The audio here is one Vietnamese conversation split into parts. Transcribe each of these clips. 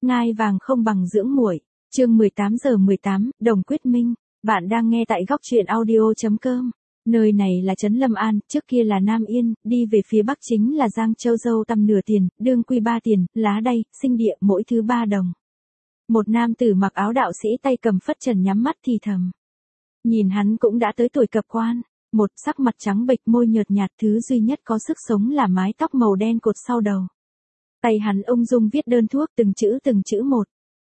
ngai vàng không bằng dưỡng muội. Chương 18:18, Đồng Quyết Minh. Bạn đang nghe tại góc truyện audio.com. Nơi này là trấn Lâm An, trước kia là Nam Yên, đi về phía bắc chính là Giang Châu dâu tăm nửa tiền, đương quy 3 tiền, lá đay, sinh địa mỗi thứ 3 đồng. Một nam tử mặc áo đạo sĩ tay cầm phất trần nhắm mắt thì thầm. Nhìn hắn cũng đã tới tuổi cập quan, một sắc mặt trắng bệch môi nhợt nhạt, thứ duy nhất có sức sống là mái tóc màu đen cột sau đầu. Tay hắn ung dung viết đơn thuốc từng chữ một.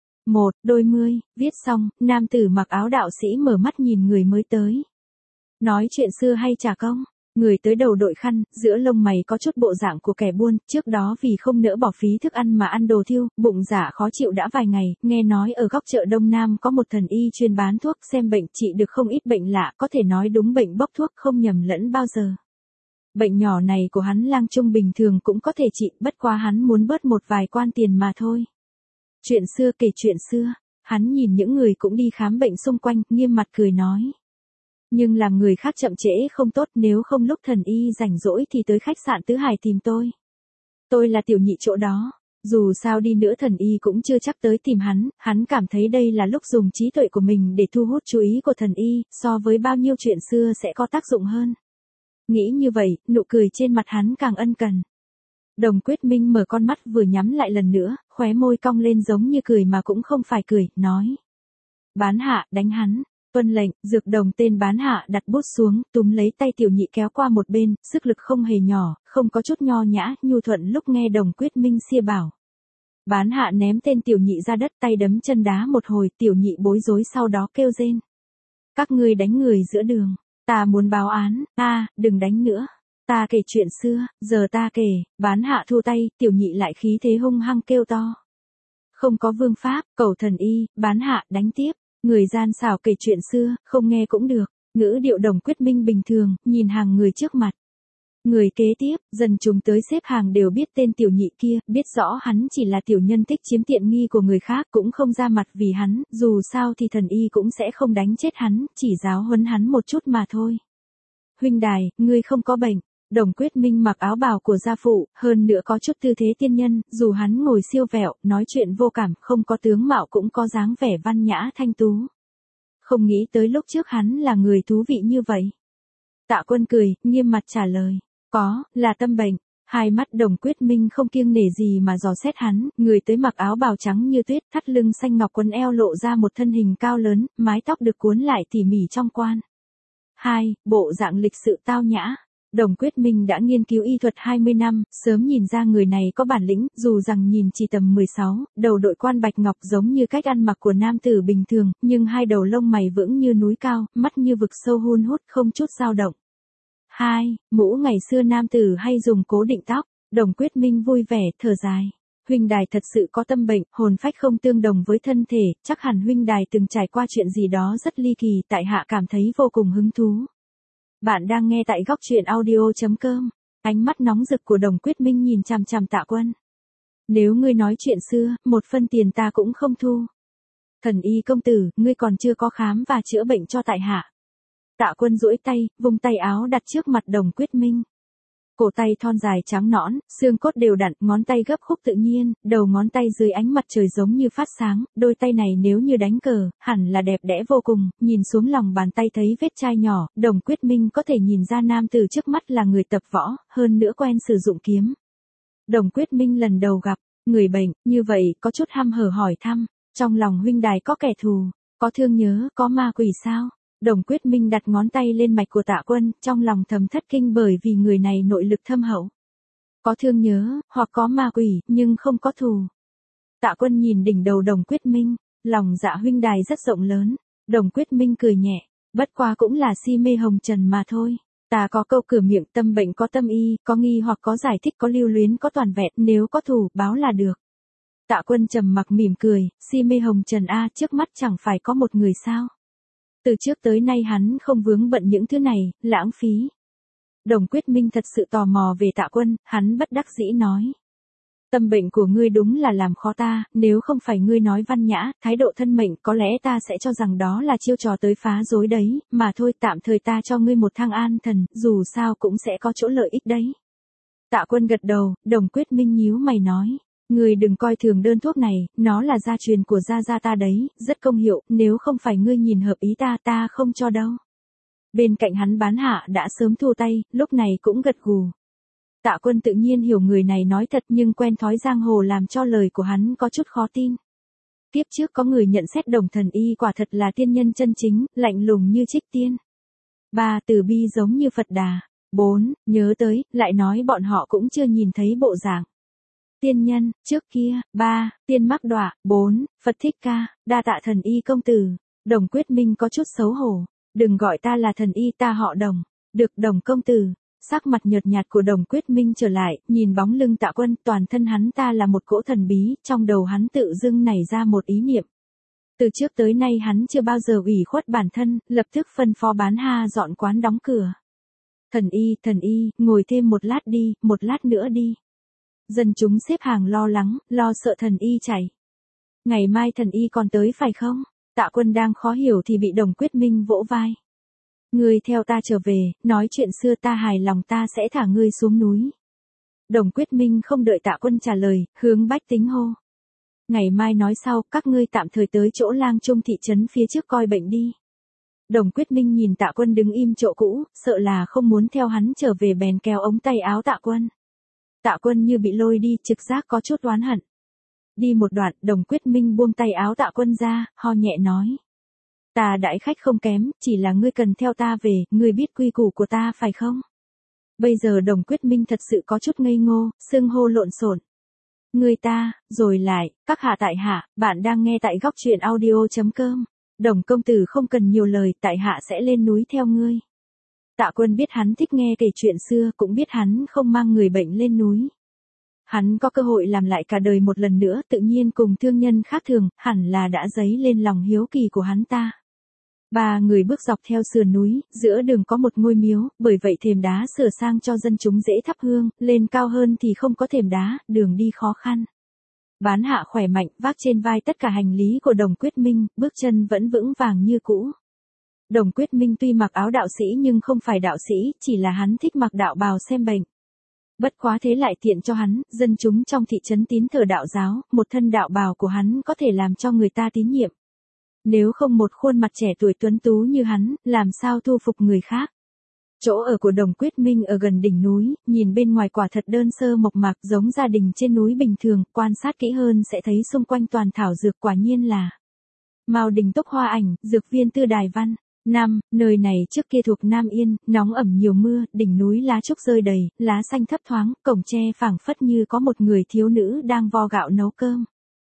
Đôi mươi, viết xong, nam tử mặc áo đạo sĩ mở mắt nhìn người mới tới. Nói chuyện xưa hay trả công, người tới đầu đội khăn, giữa lông mày có chút bộ dạng của kẻ buôn, trước đó vì không nỡ bỏ phí thức ăn mà ăn đồ thiêu, bụng dạ khó chịu đã vài ngày, nghe nói ở góc chợ Đông Nam có một thần y chuyên bán thuốc xem bệnh trị được không ít bệnh lạ, có thể nói đúng bệnh bốc thuốc không nhầm lẫn bao giờ. Bệnh nhỏ này của hắn lang trung bình thường cũng có thể trị, bất quá hắn muốn bớt một vài quan tiền mà thôi. Chuyện xưa kể chuyện xưa, hắn nhìn những người cũng đi khám bệnh xung quanh, nghiêm mặt cười nói. Nhưng làm người khác chậm trễ không tốt, nếu không lúc thần y rảnh rỗi thì tới khách sạn Tứ Hải tìm tôi. Tôi là tiểu nhị chỗ đó, dù sao đi nữa thần y cũng chưa chắc tới tìm hắn cảm thấy đây là lúc dùng trí tuệ của mình để thu hút chú ý của thần y, so với bao nhiêu chuyện xưa sẽ có tác dụng hơn. Nghĩ như vậy, nụ cười trên mặt hắn càng ân cần. Đồng Quyết Minh mở con mắt vừa nhắm lại lần nữa, khóe môi cong lên giống như cười mà cũng không phải cười, nói. Bán hạ, đánh hắn. Tuân lệnh, dược đồng tên bán hạ đặt bút xuống, túm lấy tay tiểu nhị kéo qua một bên, sức lực không hề nhỏ, không có chút nho nhã, nhu thuận lúc nghe Đồng Quyết Minh xia bảo. Bán hạ ném tên tiểu nhị ra đất, tay đấm chân đá một hồi, tiểu nhị bối rối sau đó kêu rên. Các ngươi đánh người giữa đường, ta muốn báo án, đừng đánh nữa. Ta kể chuyện xưa, giờ ta kể, bán hạ thu tay, tiểu nhị lại khí thế hung hăng kêu to. Không có vương pháp, cầu thần y, bán hạ đánh tiếp. Người gian xảo kể chuyện xưa, không nghe cũng được, ngữ điệu Đồng Quyết Minh bình thường, nhìn hàng người trước mặt. Người kế tiếp, dần chúng tới xếp hàng đều biết tên tiểu nhị kia, biết rõ hắn chỉ là tiểu nhân thích chiếm tiện nghi của người khác, cũng không ra mặt vì hắn, dù sao thì thần y cũng sẽ không đánh chết hắn, chỉ giáo huấn hắn một chút mà thôi. Huynh đài, ngươi không có bệnh. Đồng Quyết Minh mặc áo bào của gia phụ, hơn nữa có chút tư thế tiên nhân, dù hắn ngồi siêu vẹo, nói chuyện vô cảm, không có tướng mạo cũng có dáng vẻ văn nhã thanh tú. Không nghĩ tới lúc trước hắn là người thú vị như vậy. Tạ Quân cười, nghiêm mặt trả lời, có, là tâm bệnh. Hai mắt Đồng Quyết Minh không kiêng nể gì mà dò xét hắn, người tới mặc áo bào trắng như tuyết, thắt lưng xanh ngọc quần eo lộ ra một thân hình cao lớn, mái tóc được cuốn lại tỉ mỉ trong quan. Bộ dạng lịch sự tao nhã. Đồng Quyết Minh đã nghiên cứu y thuật 20 năm, sớm nhìn ra người này có bản lĩnh, dù rằng nhìn chỉ tầm 16, đầu đội quan bạch ngọc giống như cách ăn mặc của nam tử bình thường, nhưng hai đầu lông mày vững như núi cao, mắt như vực sâu hun hút không chút dao động. Mũ ngày xưa nam tử hay dùng cố định tóc, Đồng Quyết Minh vui vẻ, thở dài. Huynh đài thật sự có tâm bệnh, hồn phách không tương đồng với thân thể, chắc hẳn huynh đài từng trải qua chuyện gì đó rất ly kỳ, tại hạ cảm thấy vô cùng hứng thú. Bạn đang nghe tại góc truyện audio.com. Ánh mắt nóng rực của Đồng Quyết Minh nhìn chằm chằm Tạ Quân. Nếu ngươi nói chuyện xưa, 1 phân tiền ta cũng không thu. Thần y công tử, ngươi còn chưa có khám và chữa bệnh cho tại hạ. Tạ Quân duỗi tay, vung tay áo đặt trước mặt Đồng Quyết Minh. Cổ tay thon dài trắng nõn, xương cốt đều đặn, ngón tay gấp khúc tự nhiên, đầu ngón tay dưới ánh mặt trời giống như phát sáng, đôi tay này nếu như đánh cờ, hẳn là đẹp đẽ vô cùng, nhìn xuống lòng bàn tay thấy vết chai nhỏ, Đồng Quyết Minh có thể nhìn ra nam tử trước mắt là người tập võ, hơn nữa quen sử dụng kiếm. Đồng Quyết Minh lần đầu gặp, người bệnh, như vậy, có chút hăm hở hỏi thăm, trong lòng huynh đài có kẻ thù, có thương nhớ, có ma quỷ sao? Đồng Quyết Minh đặt ngón tay lên mạch của Tạ Quân, trong lòng thầm thất kinh bởi vì người này nội lực thâm hậu. Có thương nhớ, hoặc có ma quỷ, nhưng không có thù. Tạ Quân nhìn đỉnh đầu Đồng Quyết Minh, lòng dạ huynh đài rất rộng lớn. Đồng Quyết Minh cười nhẹ, bất quá cũng là si mê hồng trần mà thôi. Ta có câu cửa miệng, tâm bệnh có tâm y, có nghi hoặc có giải thích, có lưu luyến có toàn vẹn, nếu có thù, báo là được. Tạ Quân trầm mặc mỉm cười, si mê hồng trần trước mắt chẳng phải có một người sao? Từ trước tới nay hắn không vướng bận những thứ này, lãng phí. Đồng Quyết Minh thật sự tò mò về Tạ Quân, hắn bất đắc dĩ nói. Tâm bệnh của ngươi đúng là làm khó ta, nếu không phải ngươi nói văn nhã, thái độ thân mệnh, có lẽ ta sẽ cho rằng đó là chiêu trò tới phá rối đấy, mà thôi tạm thời ta cho ngươi một thang an thần, dù sao cũng sẽ có chỗ lợi ích đấy. Tạ Quân gật đầu, Đồng Quyết Minh nhíu mày nói. Ngươi đừng coi thường đơn thuốc này, nó là gia truyền của gia gia ta đấy, rất công hiệu, nếu không phải ngươi nhìn hợp ý ta không cho đâu. Bên cạnh hắn bán hạ đã sớm thua tay, lúc này cũng gật gù. Tạ Quân tự nhiên hiểu người này nói thật nhưng quen thói giang hồ làm cho lời của hắn có chút khó tin. Tiếp trước có người nhận xét Đồng thần y quả thật là tiên nhân chân chính, lạnh lùng như trích tiên. 3. Từ bi giống như Phật Đà. 4. Nhớ tới, lại nói bọn họ cũng chưa nhìn thấy bộ dạng tiên nhân, trước kia. 3. Tiên mắc đọa. 4. Phật Thích Ca, đa tạ thần y công tử. Đồng Quyết Minh có chút xấu hổ. Đừng gọi ta là thần y, ta họ Đồng. Được Đồng công tử. Sắc mặt nhợt nhạt của Đồng Quyết Minh trở lại, nhìn bóng lưng Tạ Quân, toàn thân hắn ta là một cỗ thần bí, trong đầu hắn tự dưng nảy ra một ý niệm. Từ trước tới nay hắn chưa bao giờ ủy khuất bản thân, lập tức phân phó bán ha dọn quán đóng cửa. Thần y, ngồi thêm một lát đi, một lát nữa đi. Dân chúng xếp hàng lo lắng, lo sợ thần y chạy. Ngày mai thần y còn tới phải không? Tạ Quân đang khó hiểu thì bị Đồng Quyết Minh vỗ vai. Ngươi theo ta trở về, nói chuyện xưa ta hài lòng ta sẽ thả ngươi xuống núi. Đồng Quyết Minh không đợi Tạ Quân trả lời, hướng bách tính hô. Ngày mai nói sau, các ngươi tạm thời tới chỗ Lang Trung thị trấn phía trước coi bệnh đi. Đồng Quyết Minh nhìn Tạ Quân đứng im chỗ cũ, sợ là không muốn theo hắn trở về bèn kéo ống tay áo Tạ Quân. Tạ Quân như bị lôi đi, trực giác có chút oán hận. Đi một đoạn, Đồng Quyết Minh buông tay áo Tạ Quân ra, ho nhẹ nói. Ta đãi khách không kém, chỉ là ngươi cần theo ta về, ngươi biết quy củ của ta phải không? Bây giờ Đồng Quyết Minh thật sự có chút ngây ngô, xưng hô lộn xộn. Ngươi ta, rồi lại, các hạ tại hạ, bạn đang nghe tại góc truyện audio.com. Đồng công tử không cần nhiều lời, tại hạ sẽ lên núi theo ngươi. Tạ Quân biết hắn thích nghe kể chuyện xưa, cũng biết hắn không mang người bệnh lên núi. Hắn có cơ hội làm lại cả đời một lần nữa, tự nhiên cùng thương nhân khác thường, hẳn là đã dấy lên lòng hiếu kỳ của hắn ta. 3 người bước dọc theo sườn núi, giữa đường có một ngôi miếu, bởi vậy thềm đá sửa sang cho dân chúng dễ thắp hương, lên cao hơn thì không có thềm đá, đường đi khó khăn. Bán hạ khỏe mạnh, vác trên vai tất cả hành lý của Đồng Quyết Minh, bước chân vẫn vững vàng như cũ. Đồng Quyết Minh tuy mặc áo đạo sĩ nhưng không phải đạo sĩ, chỉ là hắn thích mặc đạo bào xem bệnh. Bất quá thế lại tiện cho hắn, dân chúng trong thị trấn tín thờ đạo giáo, một thân đạo bào của hắn có thể làm cho người ta tín nhiệm. Nếu không một khuôn mặt trẻ tuổi tuấn tú như hắn, làm sao thu phục người khác. Chỗ ở của Đồng Quyết Minh ở gần đỉnh núi, nhìn bên ngoài quả thật đơn sơ mộc mạc giống gia đình trên núi bình thường, quan sát kỹ hơn sẽ thấy xung quanh toàn thảo dược, quả nhiên là Mao Đình Tốc Hoa Ảnh, dược viên Tư Đài Văn. Nơi này trước kia thuộc Nam Yên, nóng ẩm nhiều mưa, đỉnh núi lá trúc rơi đầy, lá xanh thấp thoáng, cổng tre phảng phất như có một người thiếu nữ đang vo gạo nấu cơm.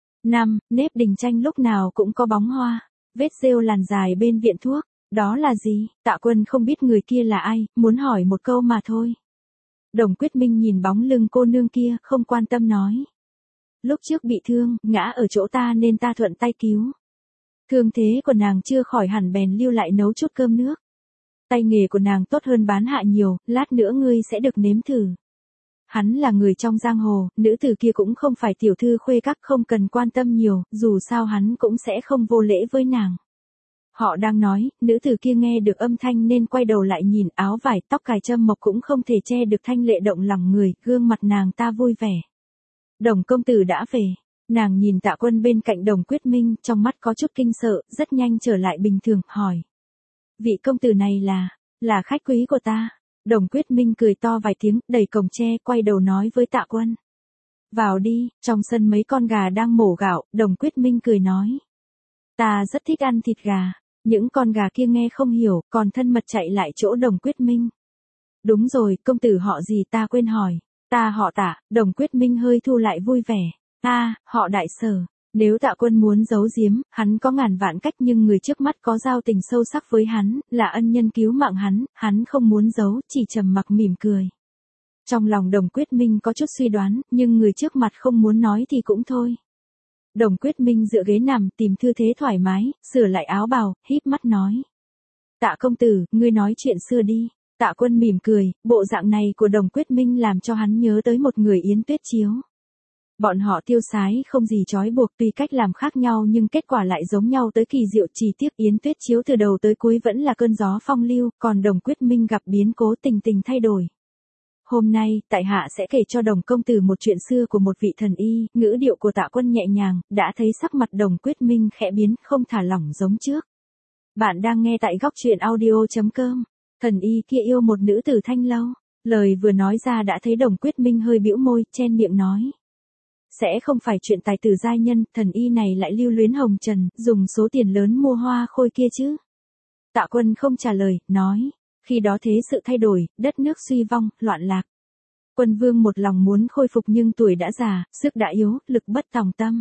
Nếp đình tranh lúc nào cũng có bóng hoa, vết rêu làn dài bên viện thuốc. Đó là gì? Tạ Quân không biết người kia là ai, muốn hỏi một câu mà thôi. Đồng Quyết Minh nhìn bóng lưng cô nương kia, không quan tâm nói. Lúc trước bị thương, ngã ở chỗ ta nên ta thuận tay cứu. Thương thế của nàng chưa khỏi hẳn bèn lưu lại nấu chút cơm nước. Tay nghề của nàng tốt hơn bán hạ nhiều, lát nữa ngươi sẽ được nếm thử. Hắn là người trong giang hồ, nữ tử kia cũng không phải tiểu thư khuê các, không cần quan tâm nhiều, dù sao hắn cũng sẽ không vô lễ với nàng. Họ đang nói, nữ tử kia nghe được âm thanh nên quay đầu lại nhìn, áo vải tóc cài châm mộc cũng không thể che được thanh lệ động lòng người, gương mặt nàng ta vui vẻ. Đồng công tử đã về. Nàng nhìn Tạ Quân bên cạnh Đồng Quyết Minh, trong mắt có chút kinh sợ, rất nhanh trở lại bình thường, hỏi. Vị công tử này là khách quý của ta. Đồng Quyết Minh cười to vài tiếng, đẩy cổng tre, quay đầu nói với Tạ Quân. Vào đi, trong sân mấy con gà đang mổ gạo, Đồng Quyết Minh cười nói. Ta rất thích ăn thịt gà. Những con gà kia nghe không hiểu, còn thân mật chạy lại chỗ Đồng Quyết Minh. Đúng rồi, công tử họ gì ta quên hỏi. Ta họ Tạ. Đồng Quyết Minh hơi thu lại vui vẻ. Họ Đại Sở. Nếu Tạ Quân muốn giấu giếm, hắn có ngàn vạn cách nhưng người trước mắt có giao tình sâu sắc với hắn, là ân nhân cứu mạng hắn không muốn giấu, chỉ trầm mặc mỉm cười. Trong lòng Đồng Quyết Minh có chút suy đoán, nhưng người trước mặt không muốn nói thì cũng thôi. Đồng Quyết Minh dựa ghế nằm, tìm tư thế thoải mái, sửa lại áo bào, híp mắt nói. Tạ công tử, ngươi nói chuyện xưa đi. Tạ Quân mỉm cười, bộ dạng này của Đồng Quyết Minh làm cho hắn nhớ tới một người Yến Tuyết Chiếu. Bọn họ tiêu sái không gì trói buộc, tuy cách làm khác nhau nhưng kết quả lại giống nhau tới kỳ diệu, chỉ tiếc Yến Tuyết Chiếu từ đầu tới cuối vẫn là cơn gió phong lưu, còn Đồng Quyết Minh gặp biến cố tình tình thay đổi. Hôm nay, tại hạ sẽ kể cho Đồng công tử một chuyện xưa của một vị thần y, ngữ điệu của Tạ Quân nhẹ nhàng, đã thấy sắc mặt Đồng Quyết Minh khẽ biến, không thả lỏng giống trước. Bạn đang nghe tại góc truyện audio.com. Thần y kia yêu một nữ tử thanh lâu. Lời vừa nói ra đã thấy Đồng Quyết Minh hơi bĩu môi, chen miệng nói. Sẽ không phải chuyện tài tử giai nhân, thần y này lại lưu luyến hồng trần, dùng số tiền lớn mua hoa khôi kia chứ. Tạ Quân không trả lời, nói. Khi đó thế sự thay đổi, đất nước suy vong, loạn lạc. Quân vương một lòng muốn khôi phục nhưng tuổi đã già, sức đã yếu, lực bất tòng tâm.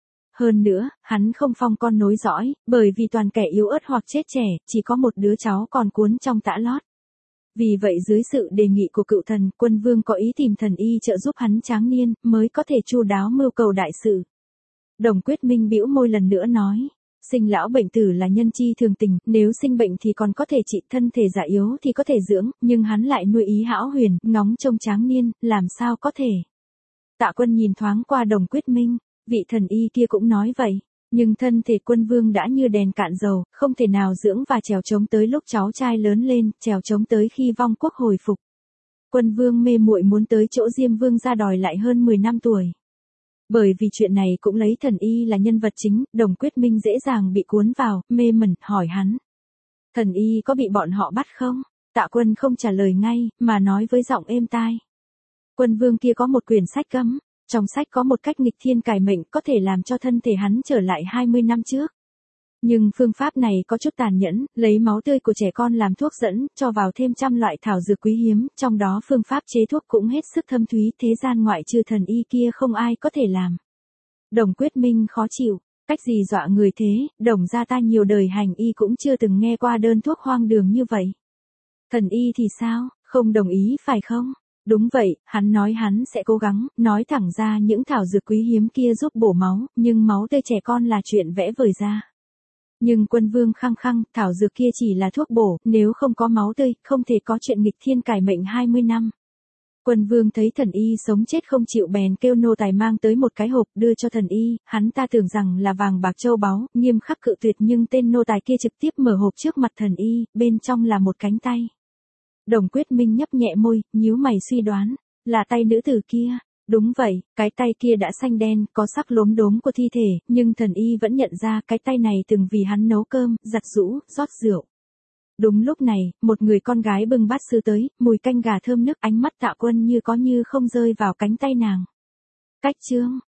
Hơn nữa, hắn không phong con nối dõi, bởi vì toàn kẻ yếu ớt hoặc chết trẻ, chỉ có một đứa cháu còn cuốn trong tã lót. Vì vậy dưới sự đề nghị của cựu thần, quân vương có ý tìm thần y trợ giúp hắn tráng niên, mới có thể chu đáo mưu cầu đại sự. Đồng Quyết Minh bĩu môi lần nữa nói. Sinh lão bệnh tử là nhân chi thường tình, nếu sinh bệnh thì còn có thể trị, thân thể già yếu thì có thể dưỡng, nhưng hắn lại nuôi ý hão huyền, ngóng trông tráng niên, làm sao có thể. Tạ Quân nhìn thoáng qua Đồng Quyết Minh, vị thần y kia cũng nói vậy, nhưng thân thể quân vương đã như đèn cạn dầu, không thể nào dưỡng và trèo trống tới lúc cháu trai lớn lên, trèo trống tới khi vong quốc hồi phục. Quân vương mê muội muốn tới chỗ Diêm Vương ra đòi lại hơn 10 năm tuổi. Bởi vì chuyện này cũng lấy thần y là nhân vật chính, Đồng Quyết Minh dễ dàng bị cuốn vào, mê mẩn, hỏi hắn. Thần y có bị bọn họ bắt không? Tạ Quân không trả lời ngay, mà nói với giọng êm tai. Quân vương kia có một quyển sách cấm, trong sách có một cách nghịch thiên cải mệnh có thể làm cho thân thể hắn trở lại 20 năm trước. Nhưng phương pháp này có chút tàn nhẫn, lấy máu tươi của trẻ con làm thuốc dẫn, cho vào thêm trăm loại thảo dược quý hiếm, trong đó phương pháp chế thuốc cũng hết sức thâm thúy, thế gian ngoại trừ thần y kia không ai có thể làm. Đồng Quyết Minh khó chịu, cách gì dọa người thế, Đồng gia ta nhiều đời hành y cũng chưa từng nghe qua đơn thuốc hoang đường như vậy. Thần y thì sao, không đồng ý phải không? Đúng vậy, hắn nói hắn sẽ cố gắng, nói thẳng ra những thảo dược quý hiếm kia giúp bổ máu, nhưng máu tươi trẻ con là chuyện vẽ vời ra. Nhưng quân vương khăng khăng, thảo dược kia chỉ là thuốc bổ, nếu không có máu tươi, không thể có chuyện nghịch thiên cải mệnh 20 năm. Quân vương thấy thần y sống chết không chịu bèn kêu nô tài mang tới một cái hộp đưa cho thần y, hắn ta tưởng rằng là vàng bạc châu báu, nghiêm khắc cự tuyệt nhưng tên nô tài kia trực tiếp mở hộp trước mặt thần y, bên trong là một cánh tay. Đồng Quyết Minh nhấp nhẹ môi, nhíu mày suy đoán, là tay nữ tử kia. Đúng vậy, cái tay kia đã xanh đen, có sắc lốm đốm của thi thể, nhưng thần y vẫn nhận ra cái tay này từng vì hắn nấu cơm, giặt giũ, rót rượu. Đúng lúc này, một người con gái bưng bát sứ tới, mùi canh gà thơm nức, ánh mắt Tạ Quân như có như không rơi vào cánh tay nàng. Cách chương